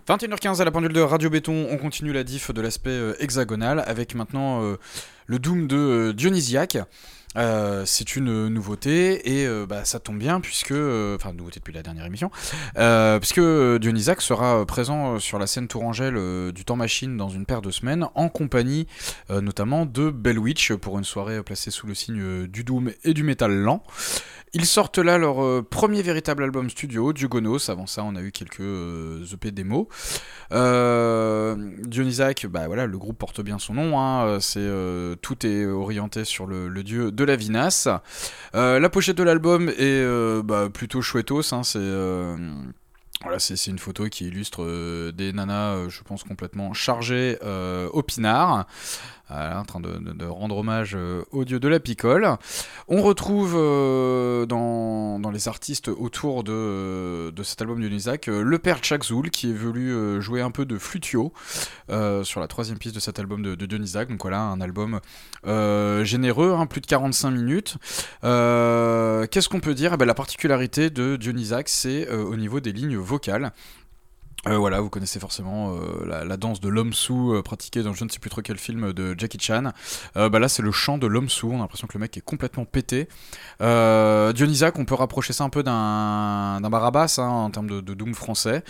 21h15 à la pendule de Radio Béton, on continue la diff de l'aspect hexagonal avec maintenant le Doom de Dionysiac. C'est une nouveauté et ça tombe bien puisque, enfin nouveauté depuis la dernière émission, puisque Dionysiac sera présent sur la scène tourangelle du Temps Machine dans une paire de semaines en compagnie notamment de Bellwitch pour une soirée placée sous le signe du Doom et du métal lent. Ils sortent là leur premier véritable album studio, Dionysos. Avant ça, on a eu quelques EP démos. Dionysiac, le groupe porte bien son nom. Hein, tout est orienté sur le dieu de la vinasse. La pochette de l'album est plutôt chouettos. Hein, c'est une photo qui illustre des nanas, je pense, complètement chargées au pinard. En train de rendre hommage au dieu de la picole. On retrouve dans les artistes autour de cet album de Dionysiac le père Chakzul qui est venu jouer un peu de flutio sur la troisième piste de cet album de Dionysiac. Donc voilà, un album généreux, plus de 45 minutes. Qu'est-ce qu'on peut dire ? La particularité de Dionysiac, c'est au niveau des lignes vocales. Vous connaissez forcément la danse de l'homme sou pratiquée dans je ne sais plus trop quel film de Jackie Chan. Là c'est le chant de l'homme sou, on a l'impression que le mec est complètement pété. Dionysiac, on peut rapprocher ça un peu d'un Barabbas en termes de doom français.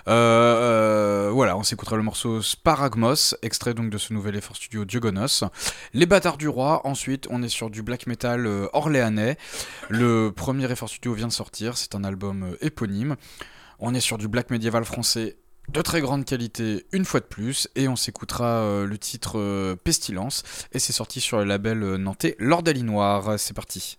On s'écoutera le morceau Sparagmos, extrait donc de ce nouvel effort studio Dionysos. Les Bâtards du Roi, ensuite on est sur du black metal orléanais. Le premier effort studio vient de sortir, c'est un album éponyme. On est sur du black médiéval français de très grande qualité, une fois de plus, et on s'écoutera le titre Pestilence, et c'est sorti sur le label nantais L'Ordalie Noire. C'est parti.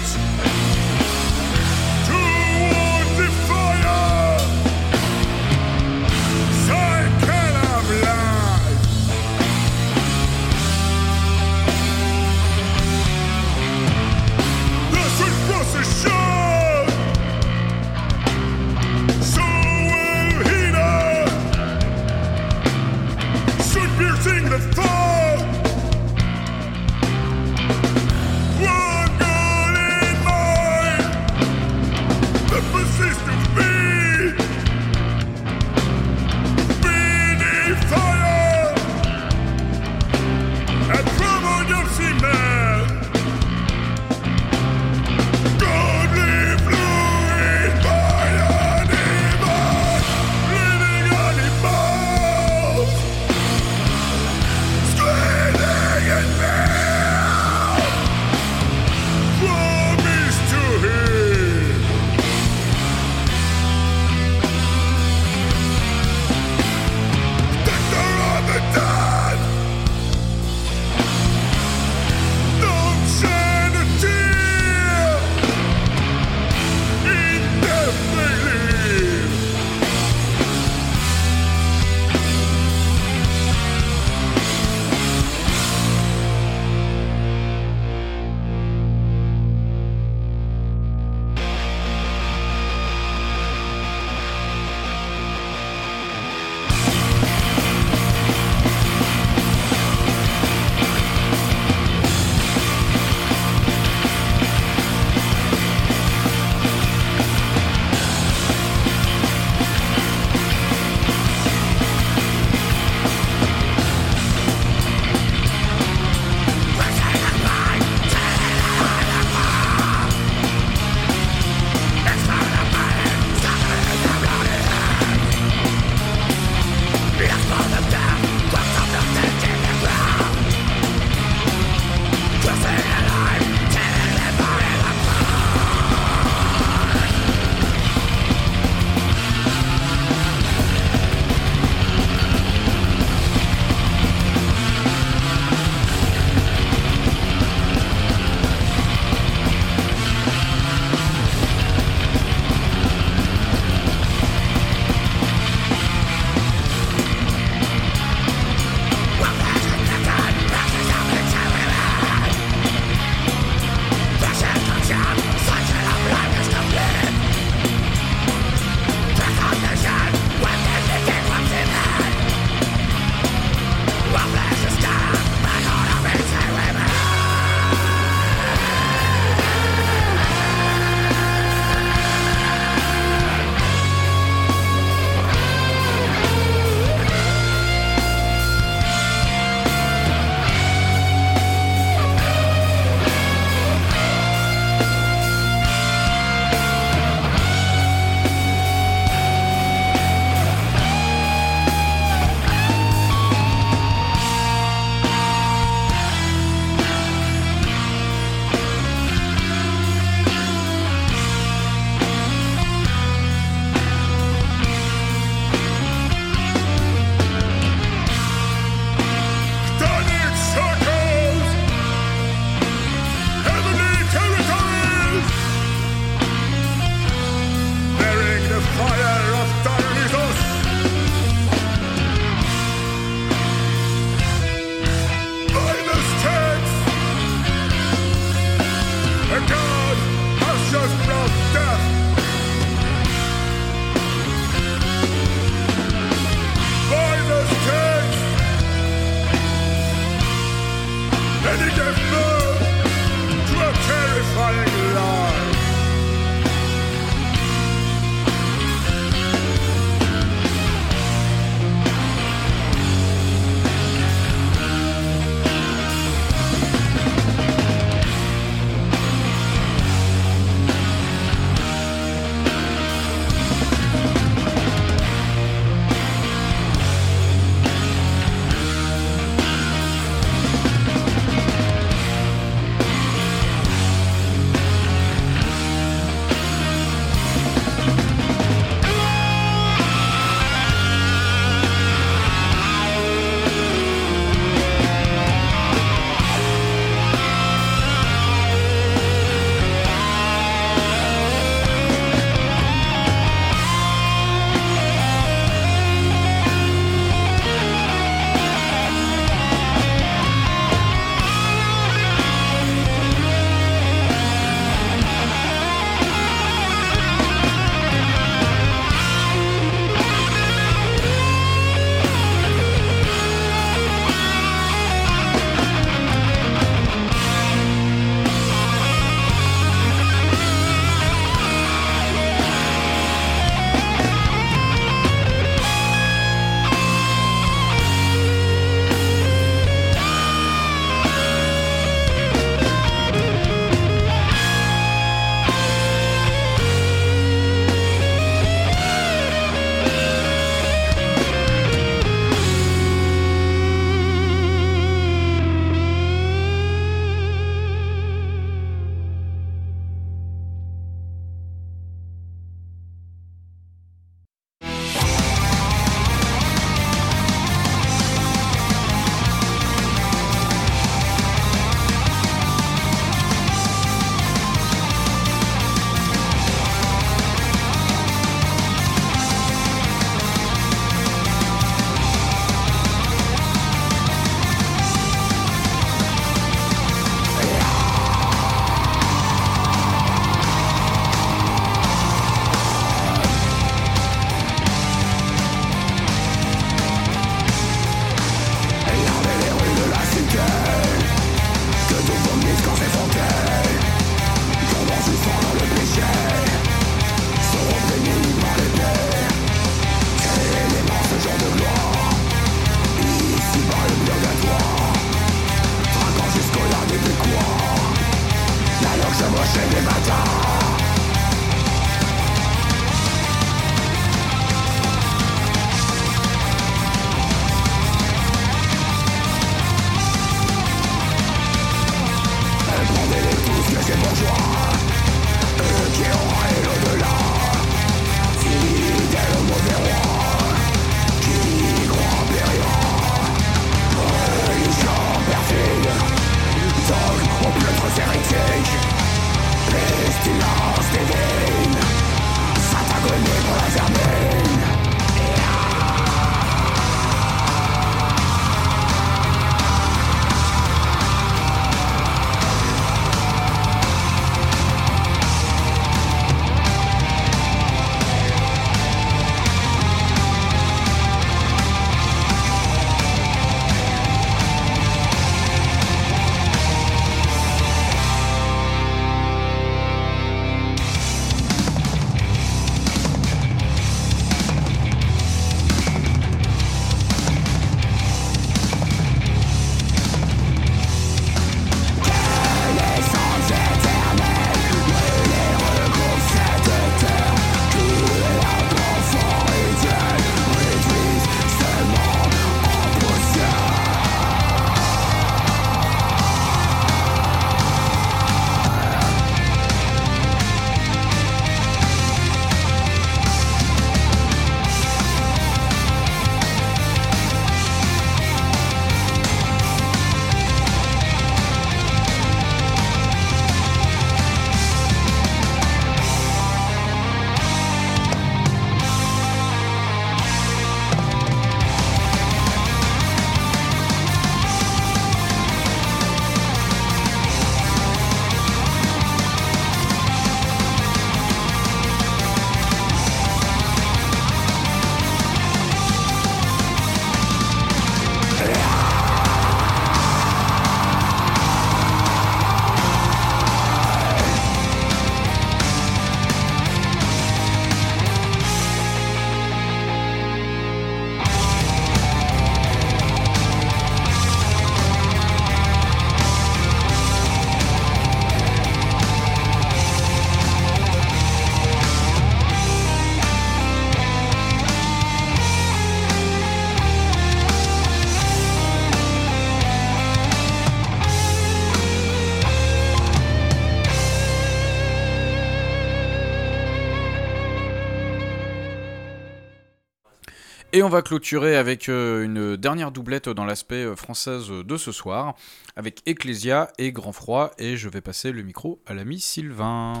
Et on va clôturer avec une dernière doublette dans l'aspect française de ce soir, avec Ecclesia et Grand Froid, et je vais passer le micro à l'ami Sylvain.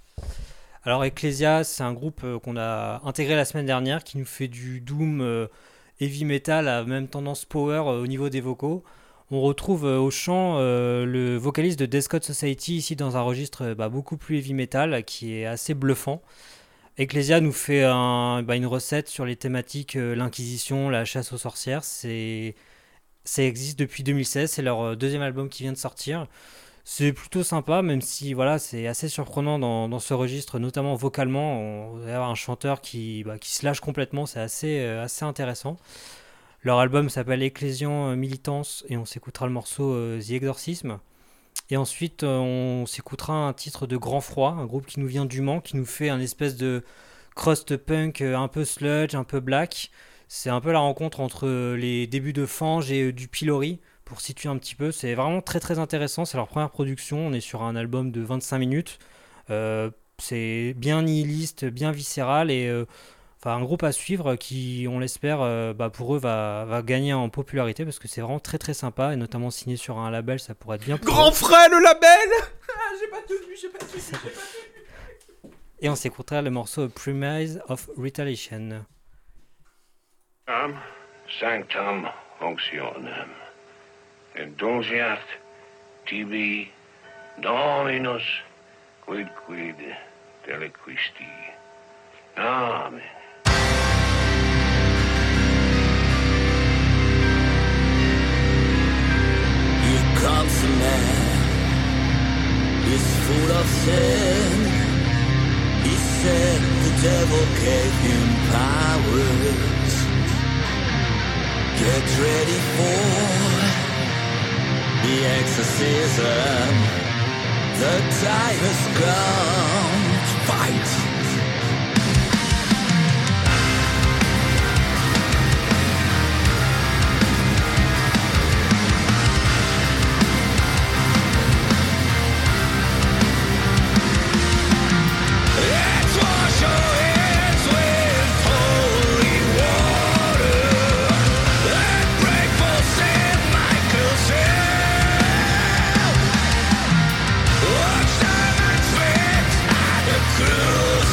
Alors Ecclesia, c'est un groupe qu'on a intégré la semaine dernière, qui nous fait du doom heavy metal à même tendance power au niveau des vocaux. On retrouve au chant le vocaliste de Death Code Society, ici dans un registre beaucoup plus heavy metal, qui est assez bluffant. Ecclesia nous fait une recette sur les thématiques l'Inquisition, la chasse aux sorcières. Ça existe depuis 2016, c'est leur deuxième album qui vient de sortir. C'est plutôt sympa, même si c'est assez surprenant dans ce registre, notamment vocalement. On va avoir un chanteur qui se lâche complètement, c'est assez intéressant. Leur album s'appelle Ecclésion Militance et on s'écoutera le morceau The Exorcism. Et ensuite, on s'écoutera un titre de Grand Froid, un groupe qui nous vient du Mans, qui nous fait un espèce de crust punk un peu sludge, un peu black. C'est un peu la rencontre entre les débuts de Fange et du Pilori, pour situer un petit peu. C'est vraiment très très intéressant, c'est leur première production. On est sur un album de 25 minutes. C'est bien nihiliste, bien viscéral et un groupe à suivre qui, on l'espère, pour eux va gagner en popularité parce que c'est vraiment très très sympa et notamment signé sur un label, ça pourrait être bien. Grand Frais, le label. J'ai pas tenu. Et on s'écoutera le morceau Premise of Retaliation. Sanctum Functionem Indulgiat tibi Dominus quidquid deliquisti. Amen. Here comes a man, he's full of sin. He said the devil gave him powers. Get ready for the exorcism. The time has come to fight. Cruise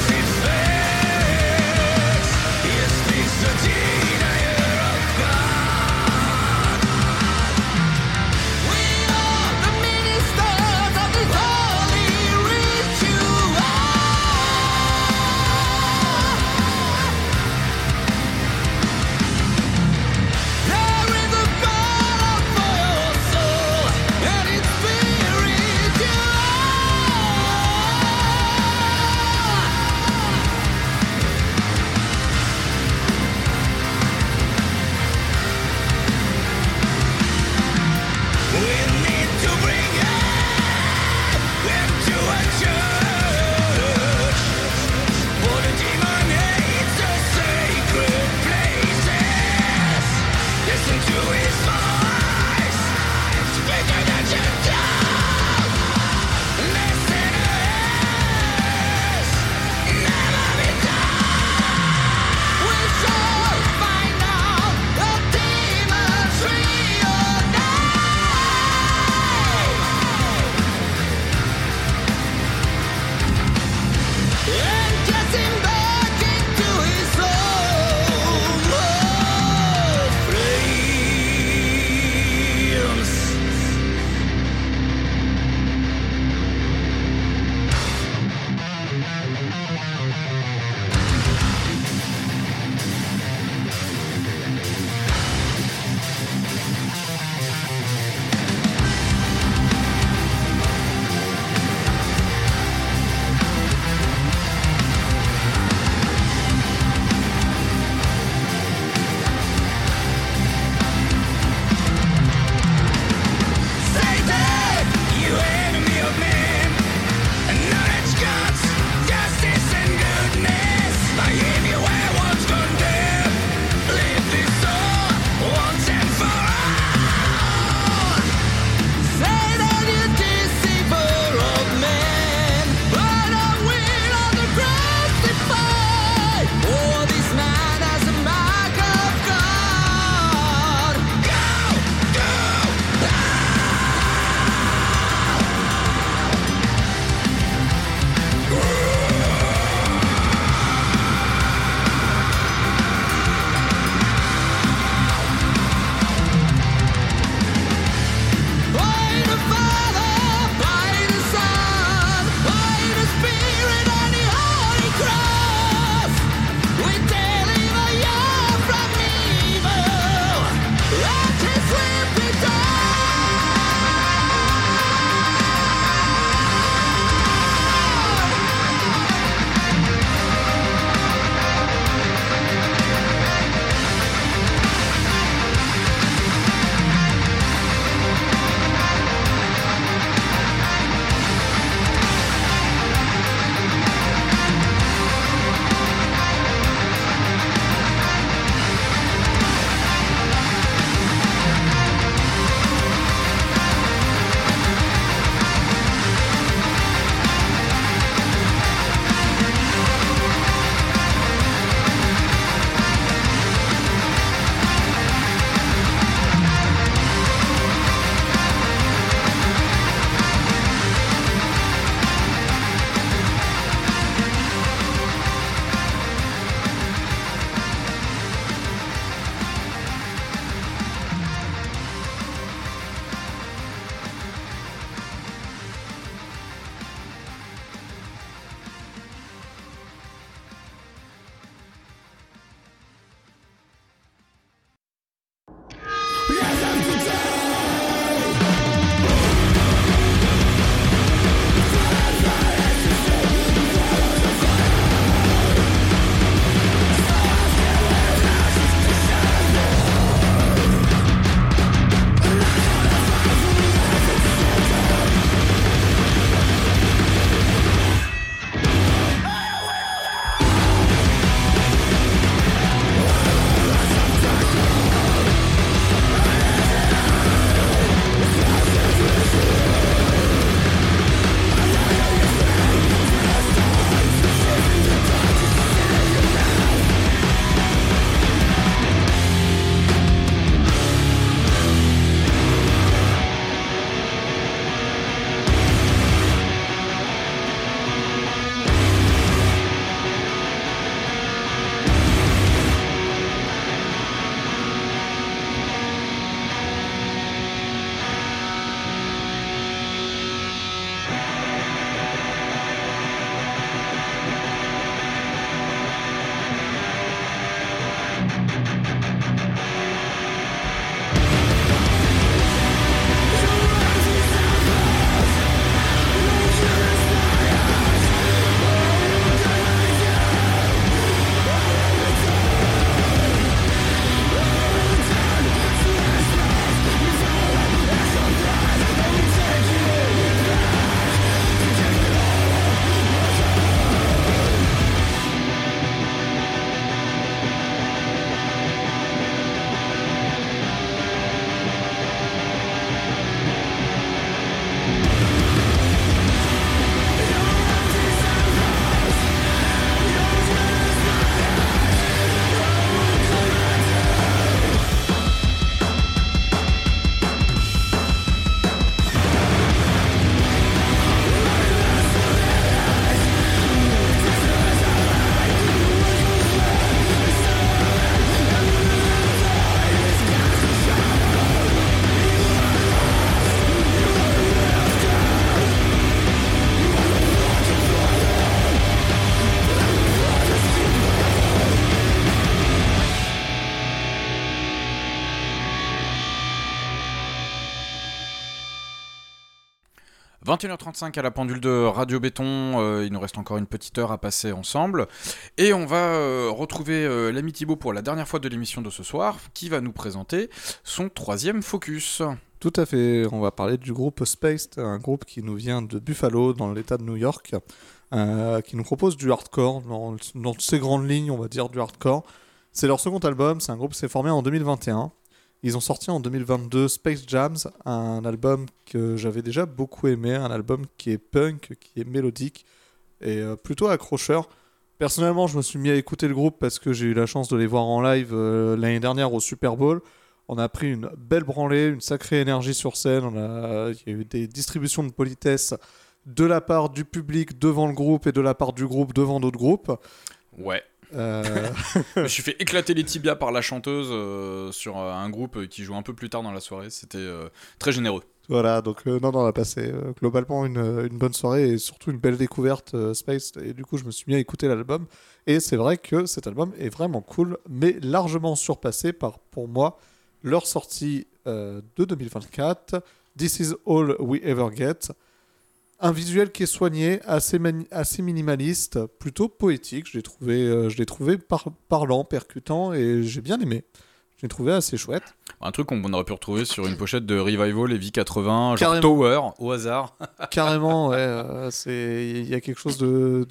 21h35 à la pendule de Radio Béton, il nous reste encore une petite heure à passer ensemble. Et on va retrouver l'ami Thibaut pour la dernière fois de l'émission de ce soir, qui va nous présenter son 3e focus. Tout à fait, on va parler du groupe Spaced, un groupe qui nous vient de Buffalo, dans l'État de New York, qui nous propose du hardcore, dans ses grandes lignes, on va dire du hardcore. C'est leur second album, c'est un groupe qui s'est formé en 2021. Ils ont sorti en 2022 Space Jams, un album que j'avais déjà beaucoup aimé, un album qui est punk, qui est mélodique et plutôt accrocheur. Personnellement, je me suis mis à écouter le groupe parce que j'ai eu la chance de les voir en live l'année dernière au Super Bowl. On a pris une belle branlée, une sacrée énergie sur scène. Il y a eu des distributions de politesse de la part du public devant le groupe et de la part du groupe devant d'autres groupes. Ouais. Je me suis fait éclater les tibias par la chanteuse sur un groupe qui joue un peu plus tard dans la soirée. C'était très généreux. Voilà, donc on a passé globalement une bonne soirée et surtout une belle découverte Space. Et du coup, je me suis mis à écouter l'album. Et c'est vrai que cet album est vraiment cool, mais largement surpassé par, pour moi, leur sortie de 2024, This Is All We Ever Get. Un visuel qui est soigné, assez minimaliste, plutôt poétique. Je l'ai trouvé parlant, percutant et j'ai bien aimé. Je l'ai trouvé assez chouette. Un truc qu'on aurait pu retrouver sur une pochette de Revival et V80, genre Carrément. Tower, au hasard. Carrément, ouais. Il y a quelque chose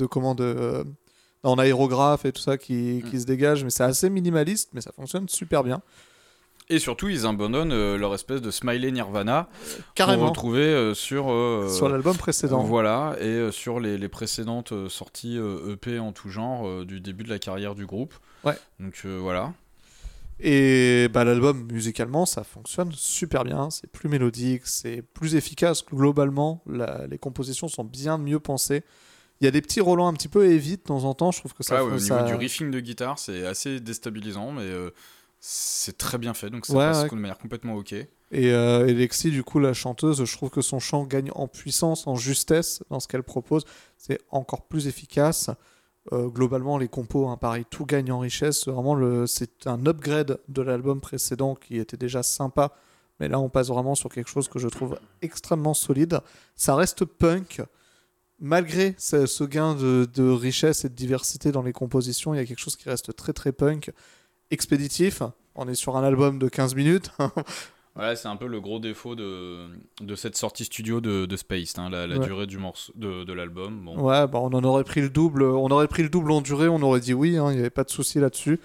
en aérographe et tout ça qui se dégage, mais c'est assez minimaliste, mais ça fonctionne super bien. Et surtout, ils abandonnent leur espèce de smiley Nirvana Carrément. qu'on retrouvait sur l'album précédent. Voilà, et sur les précédentes sorties EP en tout genre du début de la carrière du groupe. Ouais. Donc voilà. Et l'album, musicalement, ça fonctionne super bien. C'est plus mélodique, c'est plus efficace globalement. Les compositions sont bien mieux pensées. Il y a des petits relents un petit peu heavy de temps en temps. Je trouve que ça... Ouais, au niveau du riffing de guitare, c'est assez déstabilisant, mais... c'est très bien fait, donc ça passe de manière complètement ok. Et Lexi, du coup, la chanteuse, je trouve que son chant gagne en puissance, en justesse dans ce qu'elle propose. C'est encore plus efficace. Globalement, les compos, pareil, tout gagne en richesse. Vraiment, c'est un upgrade de l'album précédent qui était déjà sympa. Mais là, on passe vraiment sur quelque chose que je trouve extrêmement solide. Ça reste punk. Malgré ce gain de richesse et de diversité dans les compositions, il y a quelque chose qui reste très très punk. Expéditif, on est sur un album de 15 minutes. Ouais, c'est un peu le gros défaut de cette sortie studio de Spaced, la durée du morceau de l'album. Bon. Ouais, on en aurait pris le double. On aurait pris le double en durée, on aurait dit oui, il n'y avait pas de souci là-dessus.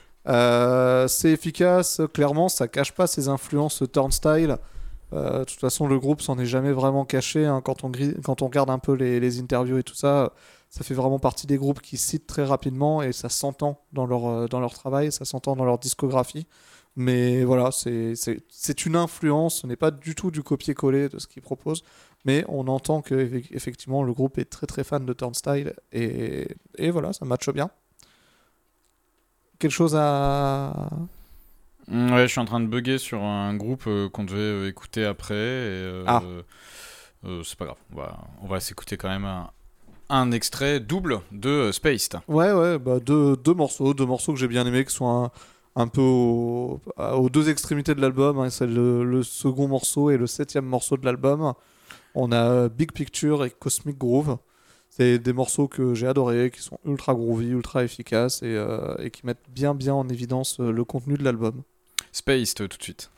C'est efficace, clairement, ça cache pas ses influences turnstile. De toute façon, le groupe s'en est jamais vraiment caché. Quand on regarde un peu les interviews et tout ça, ça fait vraiment partie des groupes qui citent très rapidement et ça s'entend dans leur travail, ça s'entend dans leur discographie. Mais voilà, c'est une influence, ce n'est pas du tout du copier-coller de ce qu'ils proposent, mais on entend qu'effectivement le groupe est très très fan de Turnstile et voilà, ça matche bien. Quelque chose à... Ouais, je suis en train de bugger sur un groupe qu'on devait écouter après. C'est pas grave, on va s'écouter quand même un extrait double de Spaced. Ouais, deux morceaux que j'ai bien aimés, qui sont un peu aux deux extrémités de l'album. C'est le second morceau et le 7e morceau de l'album. On a Big Picture et Cosmic Groove. C'est des morceaux que j'ai adorés, qui sont ultra groovy, ultra efficaces et qui mettent bien en évidence le contenu de l'album. Spaced tout de suite.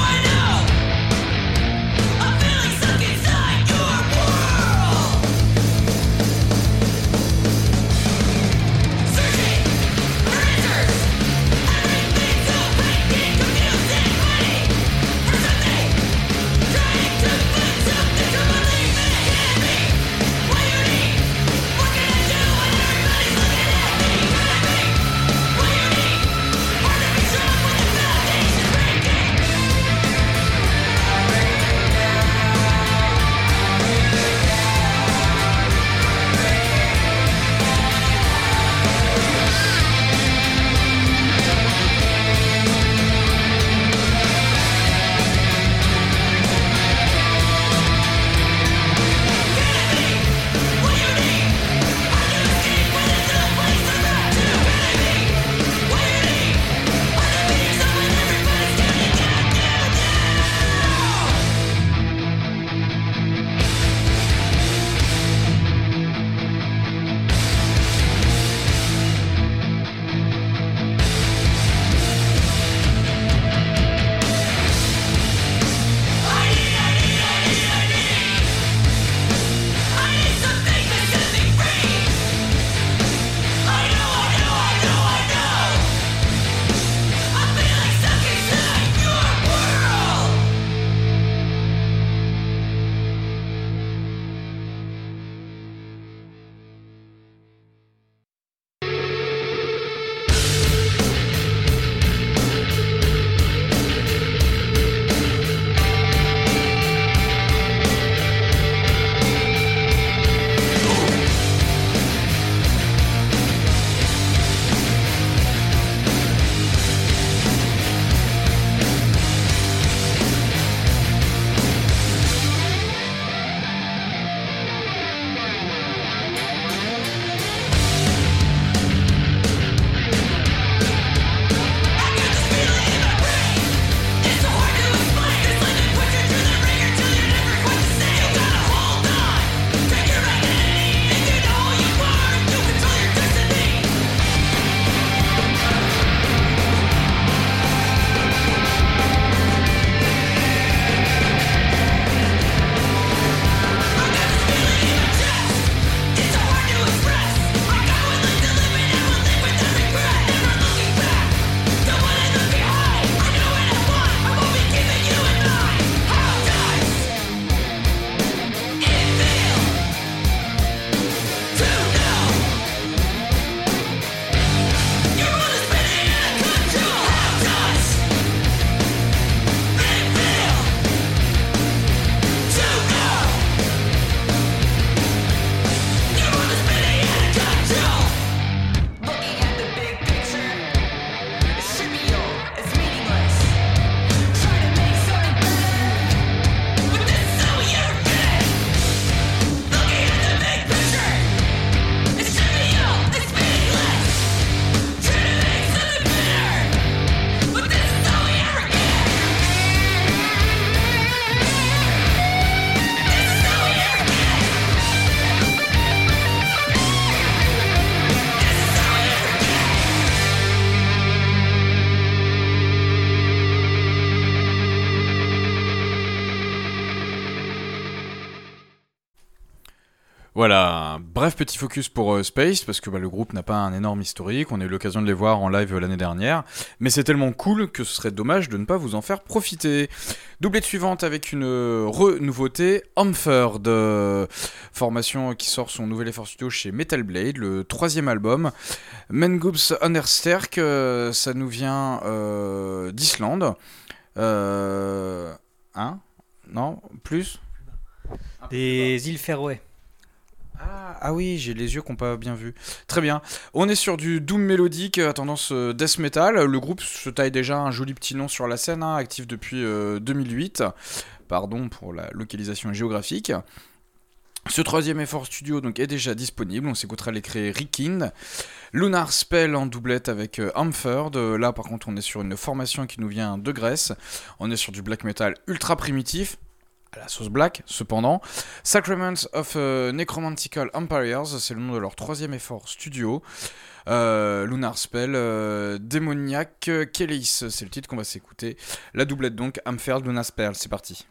I know Voilà, bref petit focus pour Space, parce que le groupe n'a pas un énorme historique, on a eu l'occasion de les voir en live l'année dernière, mais c'est tellement cool que ce serait dommage de ne pas vous en faire profiter. Doublette suivante avec une nouveauté, Hamford, formation qui sort son nouvel effort studio chez Metal Blade, le 3e album. Mengups Understerk, ça nous vient d'Islande. Non, plus Des îles Féroé. Ah oui, j'ai les yeux qui n'ont pas bien vu. Très bien. On est sur du doom mélodique à tendance death metal. Le groupe se taille déjà un joli petit nom sur la scène, actif depuis 2008. Pardon pour la localisation géographique. Ce 3e effort studio donc, est déjà disponible. On s'écoutera l'écrit Rikind. Lunar Spell en doublette avec Hamford. Là par contre on est sur une formation qui nous vient de Grèce. On est sur du black metal ultra primitif. À la sauce black, cependant. Sacrament of Necromantical Empires, c'est le nom de leur 3e effort studio. Lunar Spell, Démoniaque, Kélis, c'est le titre qu'on va s'écouter. La doublette donc, Hamford, Lunar Spell, c'est parti.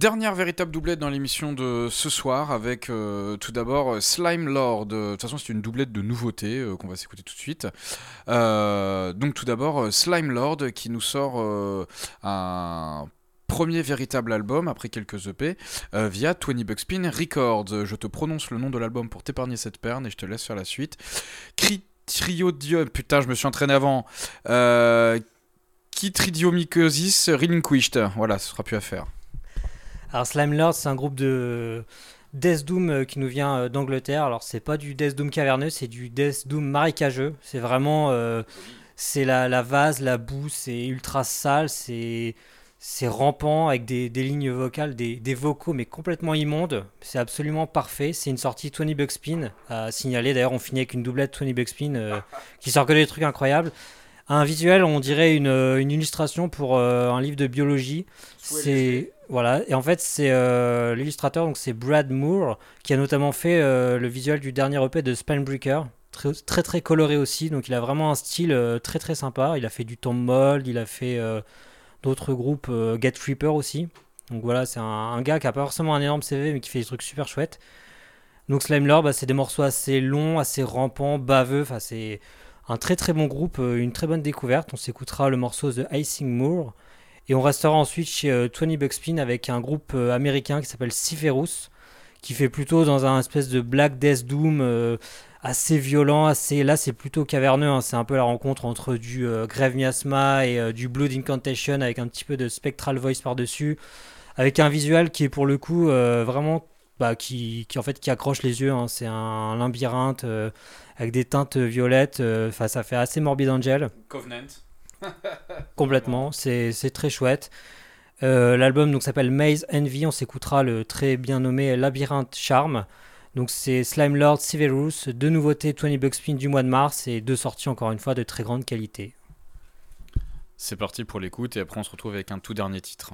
Dernière véritable doublette dans l'émission de ce soir avec tout d'abord Slime Lord. De toute façon, c'est une doublette de nouveautés qu'on va s'écouter tout de suite. Donc tout d'abord Slime Lord qui nous sort un premier véritable album après quelques EP via 20 Buckspin Records. Je te prononce le nom de l'album pour t'épargner cette perne et je te laisse faire la suite. Triodium, putain, je me suis entraîné avant. Chytridiomycosis relinquished. Voilà, ce sera plus à faire. Alors Slime Lord, c'est un groupe de Death Doom qui nous vient d'Angleterre. Alors c'est pas du Death Doom caverneux, c'est du Death Doom marécageux. C'est vraiment c'est la vase, la boue, c'est ultra sale, c'est rampant avec des lignes vocales, des vocaux mais complètement immondes. C'est absolument parfait. C'est une sortie 20 Buckspin à signaler. D'ailleurs, on finit avec une doublette 20 Buckspin qui sort que des trucs incroyables. Un visuel, on dirait une illustration pour un livre de biologie. Voilà, et en fait c'est l'illustrateur, donc c'est Brad Moore qui a notamment fait le visuel du dernier EP de Spinebreaker, très très coloré aussi. Donc il a vraiment un style très très sympa. Il a fait du Tom Mold, il a fait d'autres groupes, Get Reaper aussi. Donc voilà, c'est un gars qui a pas forcément un énorme CV mais qui fait des trucs super chouettes. Donc Slime Lord, c'est des morceaux assez longs, assez rampants, baveux. Enfin c'est un très très bon groupe, une très bonne découverte. On s'écoutera le morceau The Icing Moor. Et on restera ensuite chez 20 Buckspin avec un groupe américain qui s'appelle Cypherus, qui fait plutôt dans un espèce de Black Death Doom assez violent, là c'est plutôt caverneux, hein. C'est un peu la rencontre entre du Grave Miasma et du Blood Incantation avec un petit peu de Spectral Voice par-dessus, avec un visuel qui est pour le coup vraiment qui accroche les yeux, hein. C'est un labyrinthe avec des teintes violettes, ça fait assez Morbid Angel. Covenant. Complètement, c'est très chouette. L'album donc s'appelle Maze Envy. On s'écoutera le très bien nommé Labyrinthe Charme. Donc c'est Slime Lord, Cypherus, 2 nouveautés 20 Buckspin du mois de mars et 2 sorties encore une fois de très grande qualité. C'est parti pour l'écoute et après on se retrouve avec un tout dernier titre.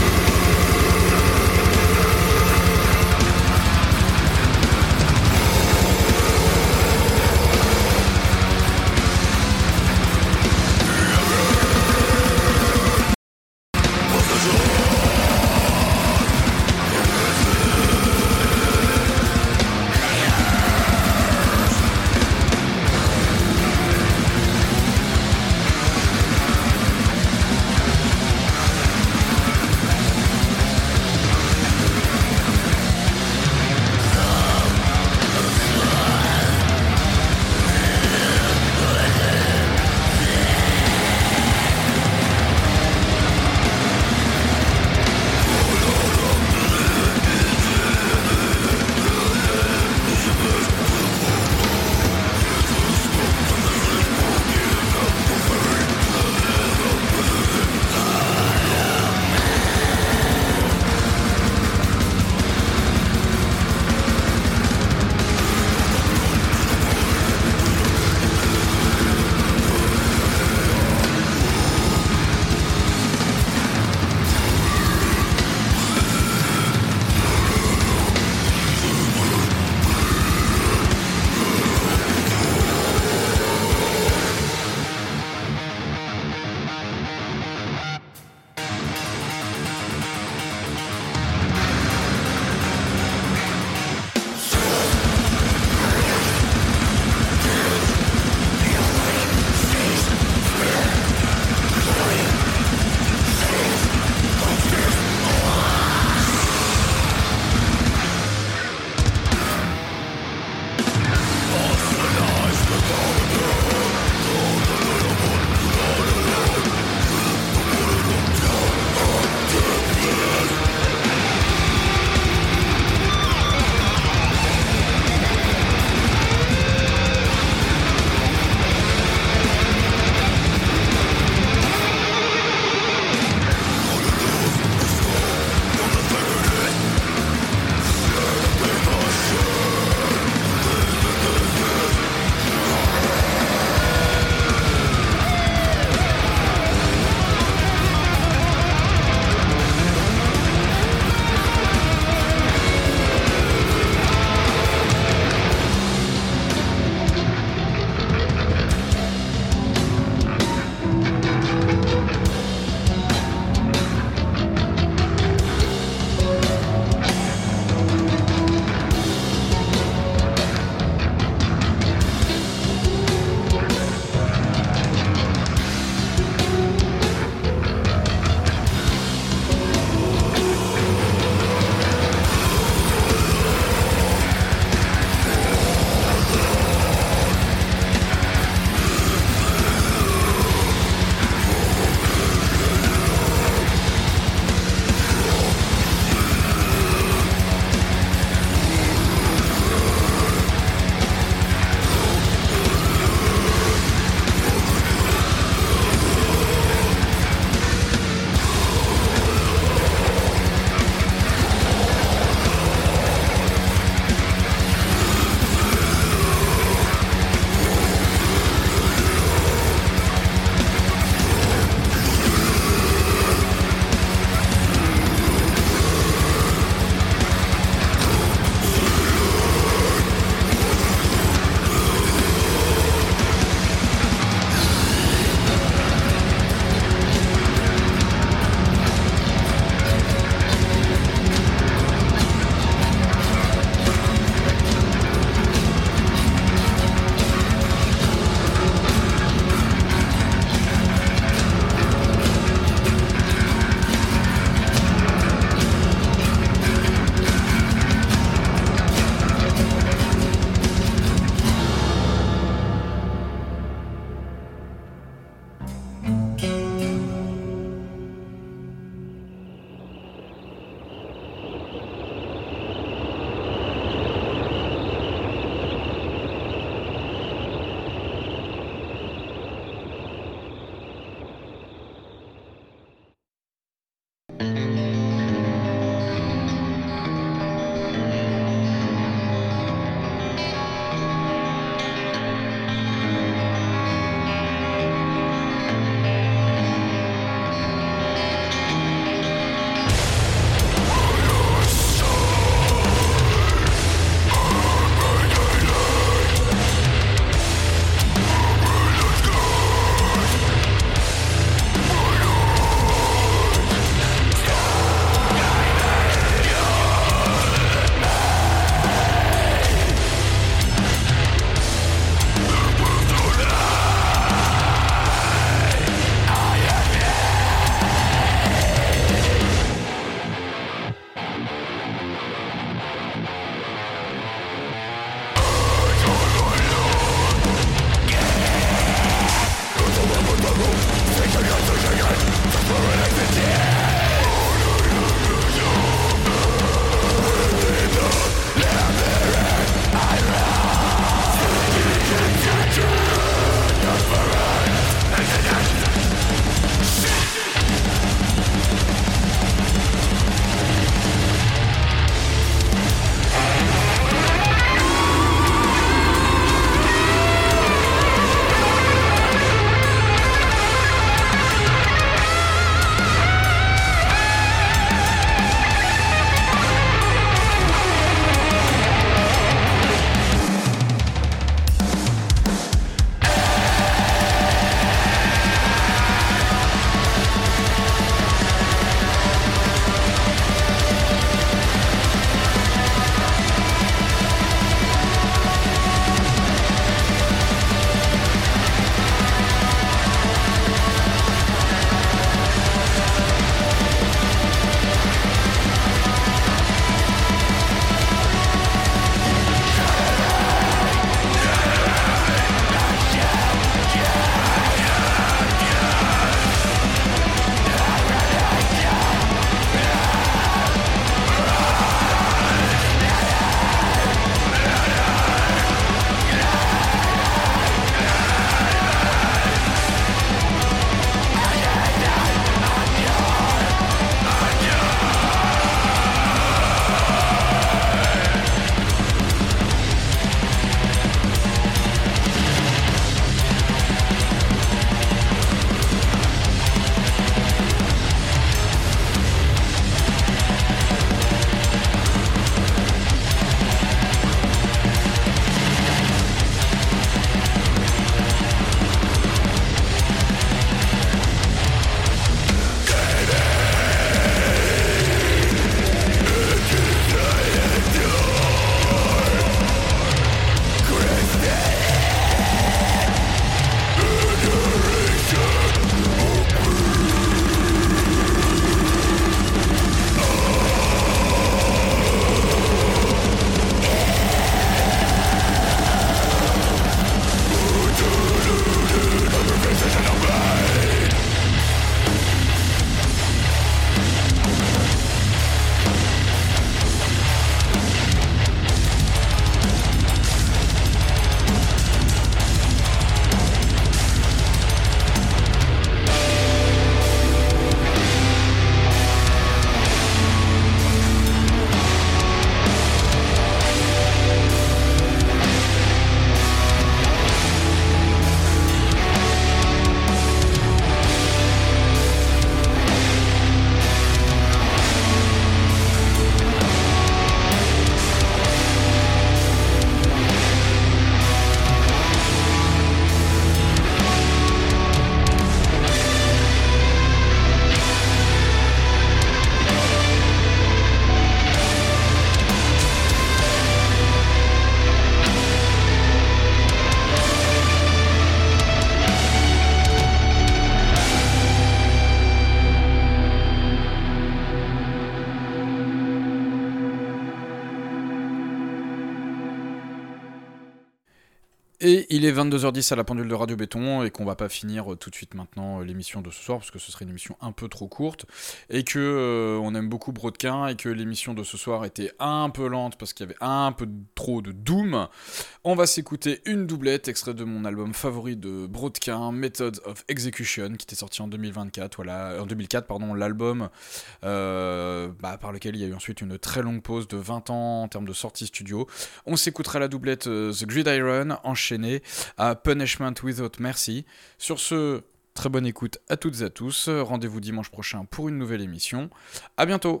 Et il est 22h10 à la pendule de Radio Béton et qu'on va pas finir tout de suite maintenant l'émission de ce soir parce que ce serait une émission un peu trop courte et que on aime beaucoup Brodequin et que l'émission de ce soir était un peu lente parce qu'il y avait un peu trop de doom. On va s'écouter une doublette extrait de mon album favori de Brodequin, Methods of Execution, qui était sorti en 2024. Voilà, en 2004 pardon, l'album par lequel il y a eu ensuite une très longue pause de 20 ans en termes de sortie studio. On s'écoutera la doublette The Gridiron enchaînée à Punishment Without Mercy. Sur ce, très bonne écoute à toutes et à tous. Rendez-vous dimanche prochain pour une nouvelle émission. À bientôt.